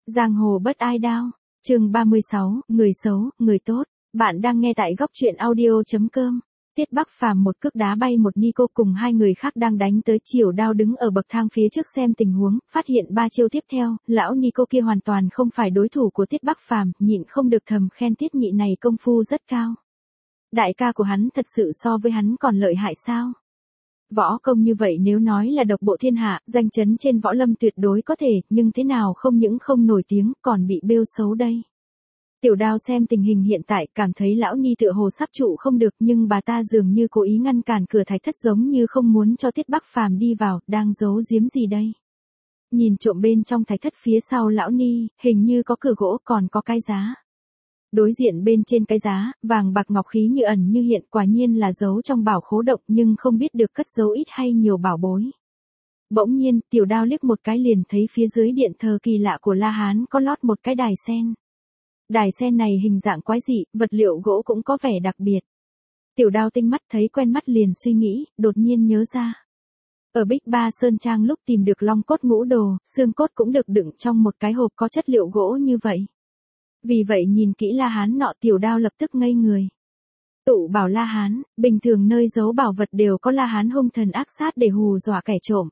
Giang hồ bất ai đao. Chương 36, người xấu, người tốt. Bạn đang nghe tại góc truyện audio.com. Tiết Bắc Phàm một cước đá bay một Nico cùng hai người khác đang đánh tới chiều đao đứng ở bậc thang phía trước xem tình huống, phát hiện ba chiêu tiếp theo, lão Nico kia hoàn toàn không phải đối thủ của Tiết Bắc Phàm, nhịn không được thầm khen Tiết Nhị này công phu rất cao. Đại ca của hắn thật sự so với hắn còn lợi hại sao? Võ công như vậy nếu nói là độc bộ thiên hạ, danh chấn trên võ lâm tuyệt đối có thể, nhưng thế nào không những không nổi tiếng, còn bị bêu xấu đây. Tiểu Đao xem tình hình hiện tại, cảm thấy lão Ni tựa hồ sắp trụ không được, nhưng bà ta dường như cố ý ngăn cản cửa thạch thất, giống như không muốn cho Tiết Bắc Phàm đi vào, đang giấu giếm gì đây. Nhìn trộm bên trong thạch thất phía sau lão Ni, hình như có cửa gỗ, còn có cái giá. Đối diện bên trên cái giá, vàng bạc ngọc khí như ẩn như hiện, quả nhiên là giấu trong bảo khố động, nhưng không biết được cất giấu ít hay nhiều bảo bối. Bỗng nhiên, Tiểu Đao liếc một cái liền thấy phía dưới điện thờ kỳ lạ của La Hán có lót một cái đài sen. Đài sen này hình dạng quái dị, vật liệu gỗ cũng có vẻ đặc biệt. Tiểu Đao tinh mắt thấy quen mắt liền suy nghĩ, đột nhiên nhớ ra. Ở Bích Ba Sơn Trang lúc tìm được long cốt ngũ đồ, xương cốt cũng được đựng trong một cái hộp có chất liệu gỗ như vậy. Vì vậy nhìn kỹ La Hán nọ, Tiểu Đao lập tức ngây người. Tụ bảo La Hán, bình thường nơi giấu bảo vật đều có La Hán hung thần ác sát để hù dọa kẻ trộm.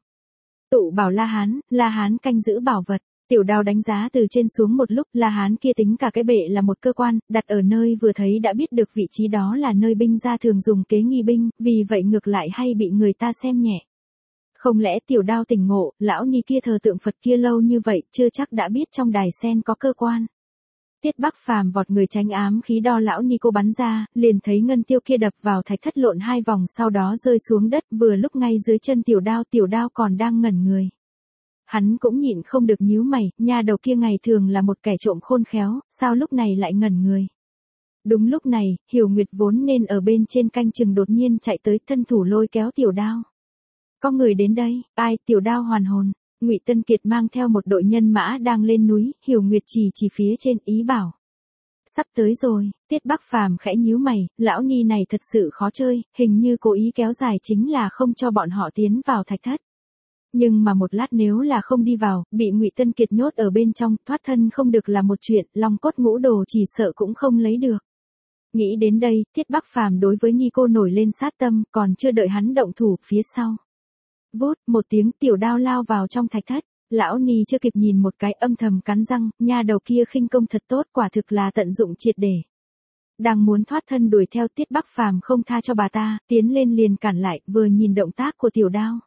Tụ bảo La Hán canh giữ bảo vật. Tiểu Đao đánh giá từ trên xuống một lúc, La Hán kia tính cả cái bệ là một cơ quan, đặt ở nơi vừa thấy đã biết được vị trí đó là nơi binh gia thường dùng kế nghi binh, vì vậy ngược lại hay bị người ta xem nhẹ. Không lẽ Tiểu Đao tỉnh ngộ, lão Ni kia thờ tượng Phật kia lâu như vậy, chưa chắc đã biết trong đài sen có cơ quan. Tiết Bắc Phàm vọt người tránh ám khí đo lão Nico bắn ra, liền thấy ngân tiêu kia đập vào thạch thất lộn hai vòng sau đó rơi xuống đất, vừa lúc ngay dưới chân Tiểu Đao còn đang ngẩn người. Hắn cũng nhịn không được nhíu mày, nha đầu kia ngày thường là một kẻ trộm khôn khéo, sao lúc này lại ngẩn người. Đúng lúc này, Hiểu Nguyệt vốn nên ở bên trên canh chừng đột nhiên chạy tới, thân thủ lôi kéo Tiểu Đao. Có người đến đây, ai? Tiểu Đao hoàn hồn. Ngụy Tân Kiệt mang theo một đội nhân mã đang lên núi, Hiểu Nguyệt chỉ phía trên, ý bảo. Sắp tới rồi. Tiết Bắc Phàm khẽ nhíu mày, lão Ni này thật sự khó chơi, hình như cố ý kéo dài chính là không cho bọn họ tiến vào thạch thất. Nhưng mà một lát nếu là không đi vào, bị Ngụy Tân Kiệt nhốt ở bên trong, thoát thân không được là một chuyện, long cốt ngũ đồ chỉ sợ cũng không lấy được. Nghĩ đến đây, Tiết Bắc Phàm đối với Nico nổi lên sát tâm, còn chưa đợi hắn động thủ, phía sau. Vút, một tiếng, Tiểu Đao lao vào trong thạch thất. Lão Ni chưa kịp nhìn một cái, âm thầm cắn răng, nha đầu kia khinh công thật tốt, quả thực là tận dụng triệt để. Đang muốn thoát thân đuổi theo, Tiết Bắc Phàm không tha cho bà ta, tiến lên liền cản lại, vừa nhìn động tác của Tiểu Đao.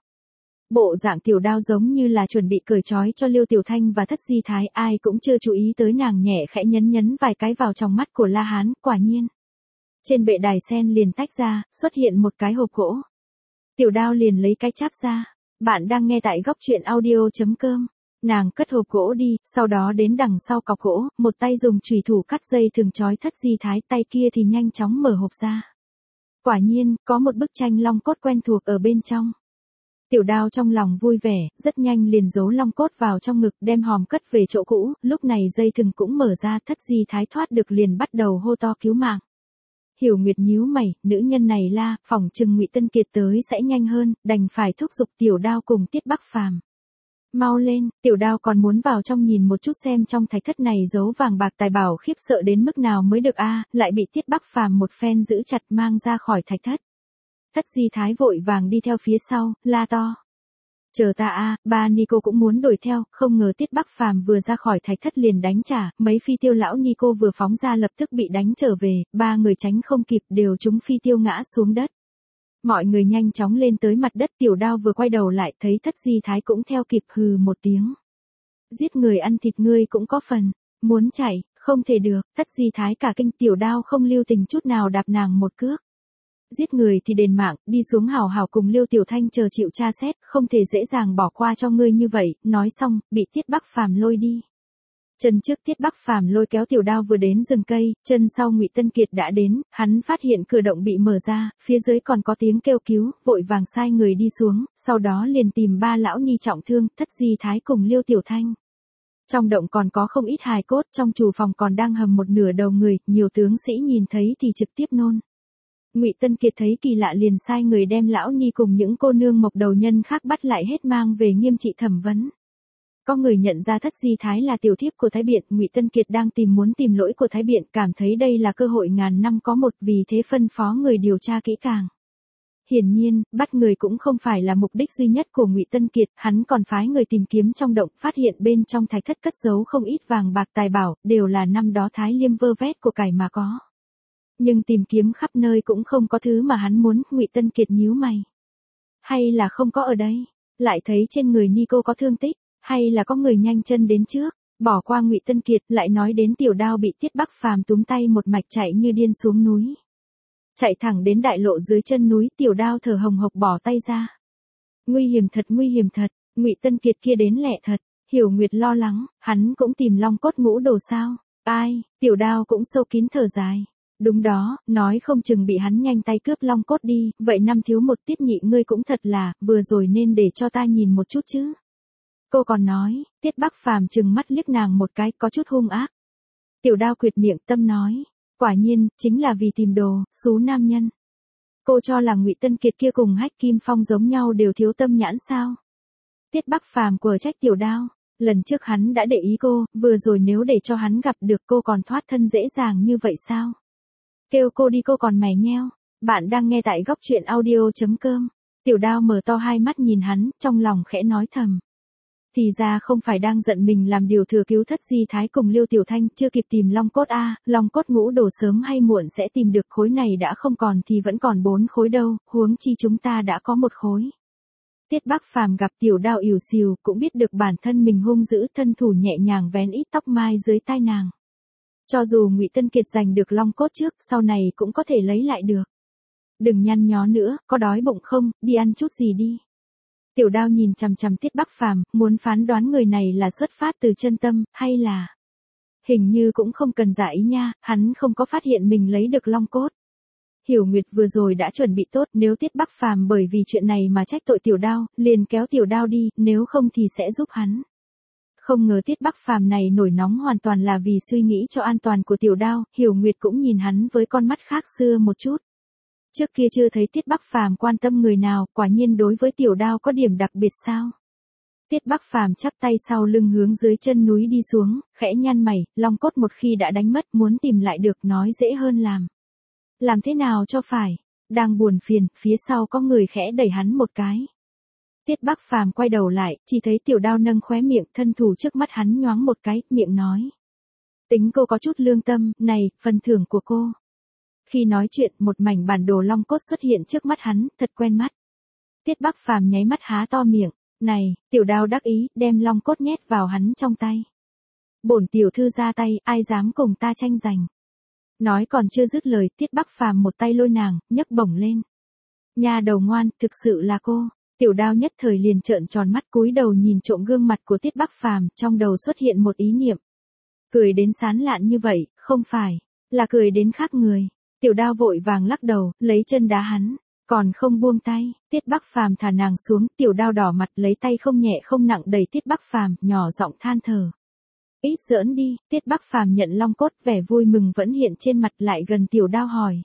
Bộ dạng Tiểu Đao giống như là chuẩn bị cởi trói cho Liêu Tiểu Thanh và Thất Di Thái, ai cũng chưa chú ý tới nàng nhẹ khẽ nhấn vài cái vào trong mắt của La Hán, quả nhiên. Trên bệ đài sen liền tách ra, xuất hiện một cái hộp gỗ. Tiểu Đao liền lấy cái cháp ra. Bạn đang nghe tại góc truyện audio.com. Nàng cất hộp gỗ đi, sau đó đến đằng sau cọc gỗ, một tay dùng chùy thủ cắt dây thường trói Thất Di Thái, tay kia thì nhanh chóng mở hộp ra. Quả nhiên, có một bức tranh long cốt quen thuộc ở bên trong. Tiểu Đao trong lòng vui vẻ, rất nhanh liền giấu long cốt vào trong ngực, đem hòm cất về chỗ cũ, lúc này dây thừng cũng mở ra, Thất Di Thái thoát được liền bắt đầu hô to cứu mạng. Hiểu Nguyệt nhíu mày, nữ nhân này la, phỏng chừng Ngụy Tân Kiệt tới sẽ nhanh hơn, đành phải thúc giục Tiểu Đao cùng Tiết Bắc Phàm. Mau lên, Tiểu Đao còn muốn vào trong nhìn một chút xem trong thạch thất này giấu vàng bạc tài bảo khiếp sợ đến mức nào mới được a, lại bị Tiết Bắc Phàm một phen giữ chặt mang ra khỏi thạch thất. Thất Di Thái vội vàng đi theo phía sau, la to. Chờ ta a, ba Nico cũng muốn đuổi theo, không ngờ Tiết Bắc Phàm vừa ra khỏi thạch thất liền đánh trả, mấy phi tiêu lão Nico vừa phóng ra lập tức bị đánh trở về, ba người tránh không kịp đều trúng phi tiêu ngã xuống đất. Mọi người nhanh chóng lên tới mặt đất, Tiểu Đao vừa quay đầu lại thấy Thất Di Thái cũng theo kịp, hừ một tiếng. Giết người ăn thịt ngươi cũng có phần, muốn chạy, không thể được, Thất Di Thái cả kinh, Tiểu Đao không lưu tình chút nào đạp nàng một cước. Giết người thì đền mạng, đi xuống hào hào cùng Liêu Tiểu Thanh chờ chịu tra xét, không thể dễ dàng bỏ qua cho ngươi như vậy, nói xong, bị Tiết Bắc Phàm lôi đi. Chân trước Tiết Bắc Phàm lôi kéo Tiểu Đao vừa đến rừng cây, chân sau Ngụy Tân Kiệt đã đến, hắn phát hiện cửa động bị mở ra, phía dưới còn có tiếng kêu cứu, vội vàng sai người đi xuống, sau đó liền tìm ba lão Ni trọng thương, Thất Di Thái cùng Liêu Tiểu Thanh. Trong động còn có không ít hài cốt, trong trù phòng còn đang hầm một nửa đầu người, nhiều tướng sĩ nhìn thấy thì trực tiếp nôn. Ngụy Tân Kiệt thấy kỳ lạ liền sai người đem lão Ni cùng những cô nương mộc đầu nhân khác bắt lại hết mang về nghiêm trị thẩm vấn. Có người nhận ra Thất Di Thái là tiểu thiếp của Thái Biện, Ngụy Tân Kiệt đang muốn tìm lỗi của Thái Biện, cảm thấy đây là cơ hội ngàn năm có một, vì thế phân phó người điều tra kỹ càng. Hiển nhiên, bắt người cũng không phải là mục đích duy nhất của Ngụy Tân Kiệt, hắn còn phái người tìm kiếm trong động, phát hiện bên trong thạch thất cất giấu không ít vàng bạc tài bảo, đều là năm đó Thái Liêm vơ vét của cải mà có. Nhưng tìm kiếm khắp nơi cũng không có thứ mà hắn muốn, Ngụy Tân Kiệt nhíu mày. Hay là không có ở đây? Lại thấy trên người Nico có thương tích, hay là có người nhanh chân đến trước? Bỏ qua Ngụy Tân Kiệt, lại nói đến Tiểu Đao bị Tiết Bắc Phàm túm tay một mạch chạy như điên xuống núi. Chạy thẳng đến đại lộ dưới chân núi, Tiểu Đao thở hồng hộc bỏ tay ra. Nguy hiểm thật, Ngụy Tân Kiệt kia đến lẹ thật. Hiểu Nguyệt lo lắng, hắn cũng tìm Long Cốt Ngũ Đồ sao? Ai? Tiểu Đao cũng sâu kín thở dài. Đúng đó, nói không chừng bị hắn nhanh tay cướp Long Cốt đi, vậy năm thiếu một Tiết Nhị ngươi cũng thật là, vừa rồi nên để cho ta nhìn một chút chứ. Cô còn nói, Tiết Bắc Phàm trừng mắt liếc nàng một cái, có chút hung ác. Tiểu Đao quyệt miệng tâm nói, quả nhiên, chính là vì tìm đồ, xú nam nhân. Cô cho là Ngụy Tân Kiệt kia cùng Hách Kim Phong giống nhau đều thiếu tâm nhãn sao? Tiết Bắc Phàm quở trách Tiểu Đao, lần trước hắn đã để ý cô, vừa rồi nếu để cho hắn gặp được cô còn thoát thân dễ dàng như vậy sao? Kêu cô đi cô còn mày nheo. Bạn đang nghe tại góc truyện audio.com. Tiểu Đao mở to hai mắt nhìn hắn, trong lòng khẽ nói thầm. Thì ra không phải đang giận mình làm điều thừa cứu Thất Di Thái cùng Liêu Tiểu Thanh, chưa kịp tìm Long Cốt a, Long Cốt Ngũ Đồ sớm hay muộn sẽ tìm được, khối này đã không còn thì vẫn còn 4 khối đâu, huống chi chúng ta đã có 1 khối. Tiết Bắc Phàm gặp Tiểu Đao ỉu xìu, cũng biết được bản thân mình hung dữ, thân thủ nhẹ nhàng vén ít tóc mai dưới tai nàng. Cho dù Ngụy Tân Kiệt giành được Long Cốt trước, sau này cũng có thể lấy lại được. Đừng nhăn nhó nữa, có đói bụng không, đi ăn chút gì đi. Tiểu Đao nhìn chằm chằm Tiết Bắc Phàm, muốn phán đoán người này là xuất phát từ chân tâm, hay là... Hình như cũng không cần giả ý nha, hắn không có phát hiện mình lấy được Long Cốt. Hiểu Nguyệt vừa rồi đã chuẩn bị tốt, nếu Tiết Bắc Phàm bởi vì chuyện này mà trách tội Tiểu Đao, liền kéo Tiểu Đao đi, nếu không thì sẽ giúp hắn. Không ngờ Tiết Bắc Phàm này nổi nóng hoàn toàn là vì suy nghĩ cho an toàn của Tiểu Đao, Hiểu Nguyệt cũng nhìn hắn với con mắt khác xưa một chút. Trước kia chưa thấy Tiết Bắc Phàm quan tâm người nào, quả nhiên đối với Tiểu Đao có điểm đặc biệt sao? Tiết Bắc Phàm chắp tay sau lưng hướng dưới chân núi đi xuống, khẽ nhăn mày, Long Cốt một khi đã đánh mất muốn tìm lại được nói dễ hơn làm. Làm thế nào cho phải? Đang buồn phiền, phía sau có người khẽ đẩy hắn một cái. Tiết Bắc Phàm quay đầu lại, chỉ thấy Tiểu Đao nâng khóe miệng, thân thủ trước mắt hắn nhoáng một cái, miệng nói. Tính cô có chút lương tâm, này, phần thưởng của cô. Khi nói chuyện, một mảnh bản đồ Long Cốt xuất hiện trước mắt hắn, thật quen mắt. Tiết Bắc Phàm nháy mắt há to miệng, này, Tiểu Đao đắc ý, đem Long Cốt nhét vào hắn trong tay. Bổn tiểu thư ra tay, ai dám cùng ta tranh giành. Nói còn chưa dứt lời, Tiết Bắc Phàm một tay lôi nàng, nhấc bổng lên. Nha đầu ngoan, thực sự là cô. Tiểu Đao nhất thời liền trợn tròn mắt, cúi đầu nhìn trộm gương mặt của Tiết Bắc Phàm, trong đầu xuất hiện một ý niệm. Cười đến sán lạn như vậy, không phải, là cười đến khác người. Tiểu Đao vội vàng lắc đầu, lấy chân đá hắn, còn không buông tay. Tiết Bắc Phàm thả nàng xuống, Tiểu Đao đỏ mặt lấy tay không nhẹ không nặng đẩy Tiết Bắc Phàm, nhỏ giọng than thở. Ít giỡn đi, Tiết Bắc Phàm nhận Long Cốt, vẻ vui mừng vẫn hiện trên mặt, lại gần Tiểu Đao hỏi.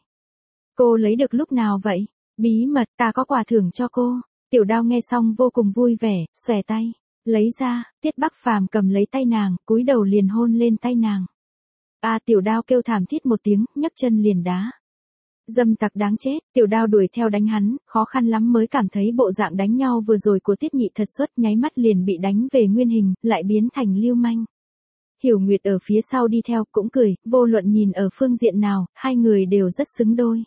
Cô lấy được lúc nào vậy? Bí mật, ta có quà thưởng cho cô. Tiểu Đao nghe xong vô cùng vui vẻ, xòe tay, lấy ra, Tiết Bắc Phàm cầm lấy tay nàng, cúi đầu liền hôn lên tay nàng. Tiểu Đao kêu thảm thiết một tiếng, nhấc chân liền đá. Dâm tặc đáng chết, Tiểu Đao đuổi theo đánh hắn, khó khăn lắm mới cảm thấy bộ dạng đánh nhau vừa rồi của Tiết Nhị thật xuất, nháy mắt liền bị đánh về nguyên hình, lại biến thành lưu manh. Hiểu Nguyệt ở phía sau đi theo, cũng cười, vô luận nhìn ở phương diện nào, hai người đều rất xứng đôi.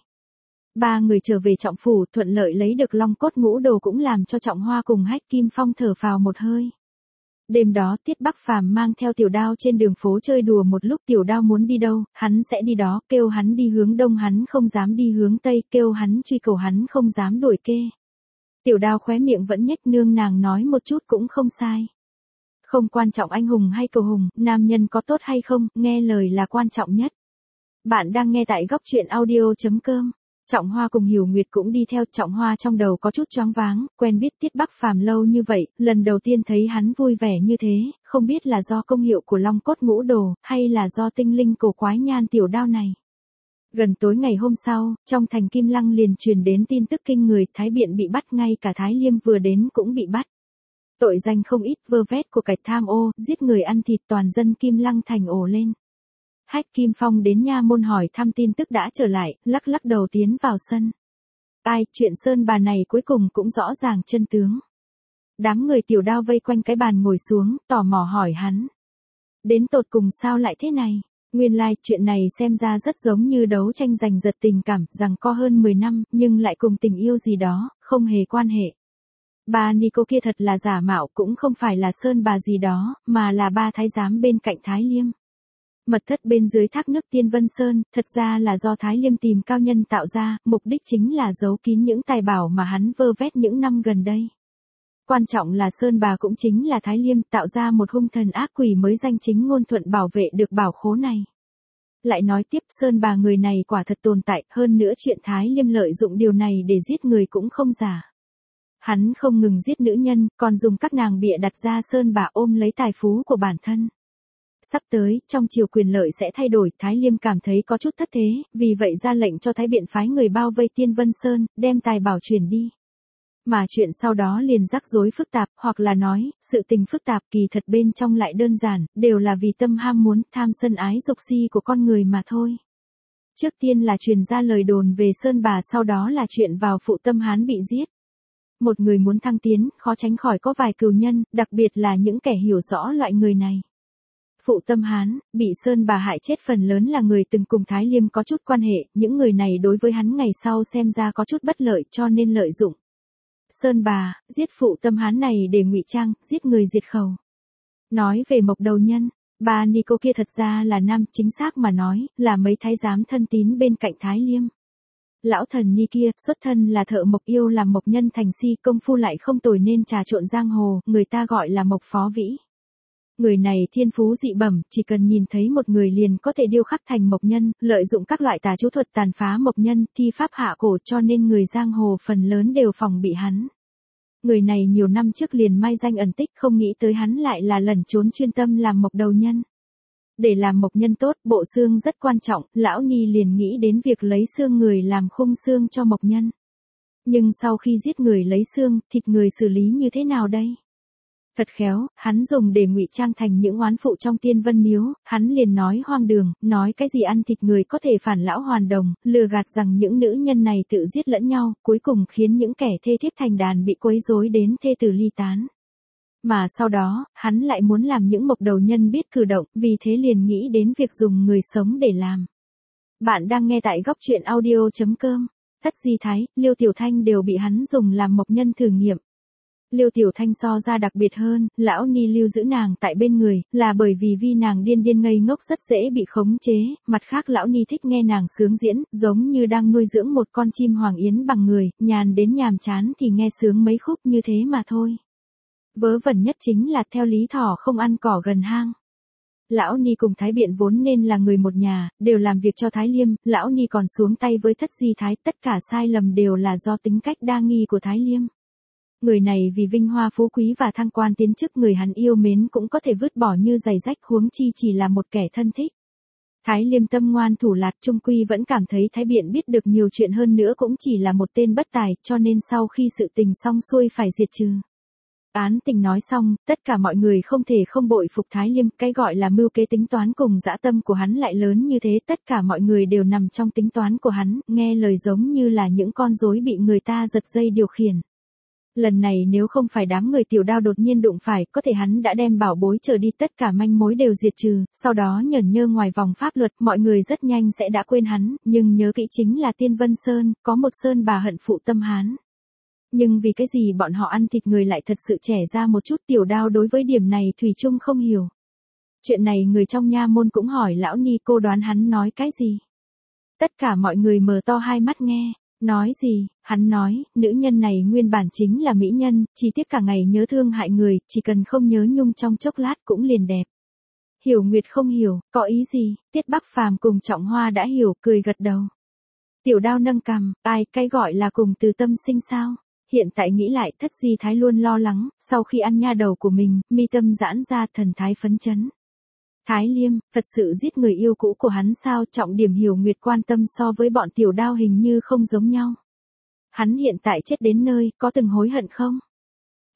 Ba người trở về Trọng phủ, thuận lợi lấy được Long Cốt Ngũ Đồ cũng làm cho Trọng Hoa cùng Hách Kim Phong thở phào một hơi. Đêm đó Tiết Bắc Phàm mang theo Tiểu Đao trên đường phố chơi đùa một lúc, Tiểu Đao muốn đi đâu, hắn sẽ đi đó, kêu hắn đi hướng đông hắn không dám đi hướng tây, kêu hắn truy cầu hắn không dám đuổi kê. Tiểu Đao khóe miệng vẫn nhếch, nương nàng nói một chút cũng không sai. Không quan trọng anh hùng hay cầu hùng, nam nhân có tốt hay không, nghe lời là quan trọng nhất. Bạn đang nghe tại góc truyện audio.com. Trọng Hoa cùng Hiểu Nguyệt cũng đi theo. Trọng Hoa trong đầu có chút choáng váng, quen biết Tiết Bắc Phàm lâu như vậy, lần đầu tiên thấy hắn vui vẻ như thế, không biết là do công hiệu của Long Cốt Ngũ Đồ, hay là do tinh linh cổ quái nhan Tiểu Đao này. Gần tối ngày hôm sau, trong thành Kim Lăng liền truyền đến tin tức kinh người, Thái Biện bị bắt, ngay cả Thái Liêm vừa đến cũng bị bắt. Tội danh không ít, vơ vét của cải tham ô, giết người ăn thịt, toàn dân Kim Lăng thành ồ lên. Hách Kim Phong đến nha môn hỏi thăm tin tức đã trở lại, lắc lắc đầu tiến vào sân. Ai, chuyện Sơn Bà này cuối cùng cũng rõ ràng chân tướng. Đám người Tiểu Đao vây quanh cái bàn ngồi xuống, tò mò hỏi hắn. Đến tột cùng sao lại thế này? Nguyên lai, chuyện này xem ra rất giống như đấu tranh giành giật tình cảm, rằng có hơn 10 năm, nhưng lại cùng tình yêu gì đó, không hề quan hệ. Bà Nico kia thật là giả mạo, cũng không phải là Sơn Bà gì đó, mà là ba thái giám bên cạnh Thái Liêm. Mật thất bên dưới thác nước Tiên Vân Sơn, thật ra là do Thái Liêm tìm cao nhân tạo ra, mục đích chính là giấu kín những tài bảo mà hắn vơ vét những năm gần đây. Quan trọng là Sơn Bà cũng chính là Thái Liêm tạo ra một hung thần ác quỷ mới danh chính ngôn thuận bảo vệ được bảo khố này. Lại nói tiếp, Sơn Bà người này quả thật tồn tại, hơn nữa chuyện Thái Liêm lợi dụng điều này để giết người cũng không giả. Hắn không ngừng giết nữ nhân, còn dùng các nàng bịa đặt ra Sơn Bà ôm lấy tài phú của bản thân. Sắp tới, trong chiều quyền lợi sẽ thay đổi, Thái Liêm cảm thấy có chút thất thế, vì vậy ra lệnh cho Thái Biện phái người bao vây Tiên Vân Sơn, đem tài bảo chuyển đi. Mà chuyện sau đó liền rắc rối phức tạp, hoặc là nói, sự tình phức tạp kỳ thật bên trong lại đơn giản, đều là vì tâm ham muốn, tham sân ái dục si của con người mà thôi. Trước tiên là truyền ra lời đồn về Sơn Bà, sau đó là chuyện vào phụ Tâm Hán bị giết. Một người muốn thăng tiến, khó tránh khỏi có vài cừu nhân, đặc biệt là những kẻ hiểu rõ loại người này. Phụ Tâm Hán, bị Sơn Bà hại chết phần lớn là người từng cùng Thái Liêm có chút quan hệ, những người này đối với hắn ngày sau xem ra có chút bất lợi cho nên lợi dụng Sơn Bà, giết Phụ Tâm Hán này để ngụy trang, giết người diệt khẩu. Nói về Mộc Đầu Nhân, bà Nico kia thật ra là nam, chính xác mà nói, là mấy thái giám thân tín bên cạnh Thái Liêm. Lão thần Ni kia, xuất thân là thợ mộc, yêu làm mộc nhân thành si, công phu lại không tồi nên trà trộn giang hồ, người ta gọi là Mộc Phó Vĩ. Người này thiên phú dị bẩm, chỉ cần nhìn thấy một người liền có thể điêu khắc thành mộc nhân, lợi dụng các loại tà chú thuật tàn phá mộc nhân, thi pháp hạ cổ, cho nên người giang hồ phần lớn đều phòng bị hắn. Người này nhiều năm trước liền mai danh ẩn tích, không nghĩ tới hắn lại là lẩn trốn chuyên tâm làm mộc đầu nhân. Để làm mộc nhân tốt, bộ xương rất quan trọng, lão Ni liền nghĩ đến việc lấy xương người làm khung xương cho mộc nhân. Nhưng sau khi giết người lấy xương, thịt người xử lý như thế nào đây? Thật khéo, hắn dùng để ngụy trang thành những oán phụ trong Tiên Vân Miếu, hắn liền nói hoang đường, nói cái gì ăn thịt người có thể phản lão hoàn đồng, lừa gạt rằng những nữ nhân này tự giết lẫn nhau, cuối cùng khiến những kẻ thê thiếp thành đàn bị quấy rối đến thê tử ly tán. Mà sau đó, hắn lại muốn làm những mộc đầu nhân biết cử động, vì thế liền nghĩ đến việc dùng người sống để làm. Bạn đang nghe tại góc truyện audio.com. Thất Di Thái, Liêu Tiểu Thanh đều bị hắn dùng làm mộc nhân thử nghiệm. Liêu Tiểu Thanh so ra đặc biệt hơn, lão Ni lưu giữ nàng tại bên người, là bởi vì nàng điên điên ngây ngốc rất dễ bị khống chế, mặt khác lão Ni thích nghe nàng sướng diễn, giống như đang nuôi dưỡng một con chim hoàng yến bằng người, nhàn đến nhàm chán thì nghe sướng mấy khúc như thế mà thôi. Vớ vẩn nhất chính là theo lý thỏ không ăn cỏ gần hang. Lão Ni cùng Thái Biện vốn nên là người một nhà, đều làm việc cho Thái Liêm, lão Ni còn xuống tay với Thất Di Thái, tất cả sai lầm đều là do tính cách đa nghi của Thái Liêm. Người này vì vinh hoa phú quý và thăng quan tiến chức, người hắn yêu mến cũng có thể vứt bỏ như giày rách, huống chi chỉ là một kẻ thân thích. Thái Liêm tâm ngoan thủ lạt, trung quy vẫn cảm thấy Thái Biện biết được nhiều chuyện, hơn nữa cũng chỉ là một tên bất tài, cho nên sau khi sự tình xong xuôi phải diệt trừ. Án tình nói xong, tất cả mọi người không thể không bội phục Thái Liêm, cái gọi là mưu kế tính toán cùng dã tâm của hắn lại lớn như thế, tất cả mọi người đều nằm trong tính toán của hắn, nghe lời giống như là những con rối bị người ta giật dây điều khiển. Lần này nếu không phải đám người Tiểu Đao đột nhiên đụng phải, có thể hắn đã đem bảo bối trở đi, tất cả manh mối đều diệt trừ, sau đó nhởn nhơ ngoài vòng pháp luật, mọi người rất nhanh sẽ đã quên hắn, nhưng nhớ kỹ chính là Tiên Vân Sơn, có một Sơn Bà hận Phụ Tâm Hán. Nhưng vì cái gì bọn họ ăn thịt người lại thật sự trẻ ra một chút. Tiểu Đao đối với điểm này thủy chung không hiểu. Chuyện này người trong nha môn cũng hỏi lão Ni, cô đoán hắn nói cái gì? Tất cả mọi người mở to hai mắt nghe. Nói gì? Hắn nói, nữ nhân này nguyên bản chính là mỹ nhân, chỉ tiếc cả ngày nhớ thương hại người, chỉ cần không nhớ nhung trong chốc lát cũng liền đẹp. Hiểu Nguyệt không hiểu, có ý gì? Tiết Bắc Phàm cùng Trọng Hoa đã hiểu, cười gật đầu. Tiểu Đao nâng cằm, cái gọi là cùng từ tâm sinh sao? Hiện tại nghĩ lại, Thất Di Thái luôn lo lắng, sau khi ăn nha đầu của mình, mi tâm giãn ra, thần thái phấn chấn. Thái Liêm, thật sự giết người yêu cũ của hắn sao? Trọng điểm Hiểu Nguyệt quan tâm so với bọn Tiểu Đao hình như không giống nhau. Hắn hiện tại chết đến nơi, có từng hối hận không?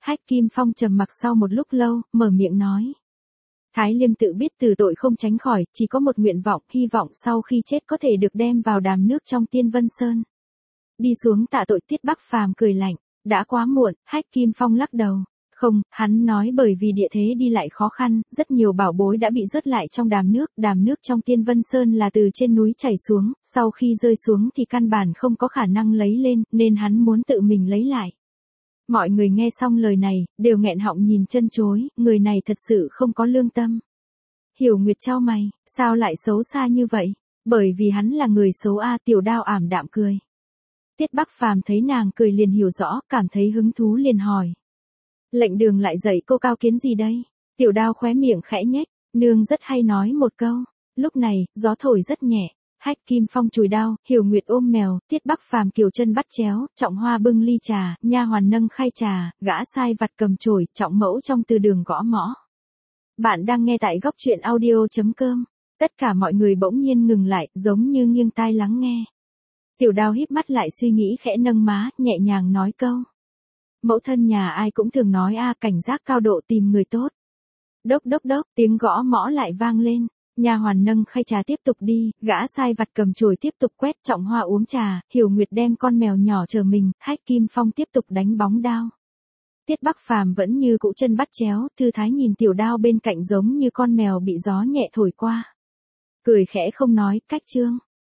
Hách Kim Phong trầm mặc sau một lúc lâu, mở miệng nói. Thái Liêm tự biết từ tội không tránh khỏi, chỉ có một nguyện vọng, hy vọng sau khi chết có thể được đem vào đàm nước trong Tiên Vân Sơn. Đi xuống tạ tội. Tiết Bắc Phàm cười lạnh, đã quá muộn. Hách Kim Phong lắc đầu. Không, hắn nói bởi vì địa thế đi lại khó khăn, rất nhiều bảo bối đã bị rớt lại trong đàm nước trong Tiên Vân Sơn là từ trên núi chảy xuống, sau khi rơi xuống thì căn bản không có khả năng lấy lên, nên hắn muốn tự mình lấy lại. Mọi người nghe xong lời này, đều nghẹn họng nhìn chân chối, người này thật sự không có lương tâm. Hiểu Nguyệt chau mày, sao lại xấu xa như vậy? Bởi vì hắn là người xấu a. Tiểu Đao ảm đạm cười. Tiết Bắc Phàm thấy nàng cười liền hiểu rõ, cảm thấy hứng thú liền hỏi. Lệnh Đường lại dạy cô cao kiến gì đây? Tiểu Đao khóe miệng khẽ nhếch, nương rất hay nói một câu. Lúc này, gió thổi rất nhẹ. Hách Kim Phong chùi đao, Hiểu Nguyệt ôm mèo, Tiết Bắc Phàm kiều chân bắt chéo, Trọng Hoa bưng ly trà, nha hoàn nâng khay trà, gã sai vặt cầm chổi, Trọng Mẫu trong từ đường gõ mõ. Bạn đang nghe tại góc truyện audio.com. Tất cả mọi người bỗng nhiên ngừng lại, giống như nghiêng tai lắng nghe. Tiểu Đao híp mắt lại suy nghĩ khẽ nâng má, nhẹ nhàng nói câu. Mẫu thân nhà ai cũng thường nói cảnh giác cao độ tìm người tốt. Đốc đốc đốc, tiếng gõ mõ lại vang lên. Nha hoàn nâng khay trà tiếp tục đi, gã sai vặt cầm chổi tiếp tục quét, Trọng Hoa uống trà, Hiểu Nguyệt đem con mèo nhỏ chờ mình, Hách Kim Phong tiếp tục đánh bóng đao. Tiết Bắc Phàm vẫn như cũ chân bắt chéo, thư thái nhìn Tiểu Đao bên cạnh giống như con mèo bị gió nhẹ thổi qua. Cười khẽ không nói, cách chương.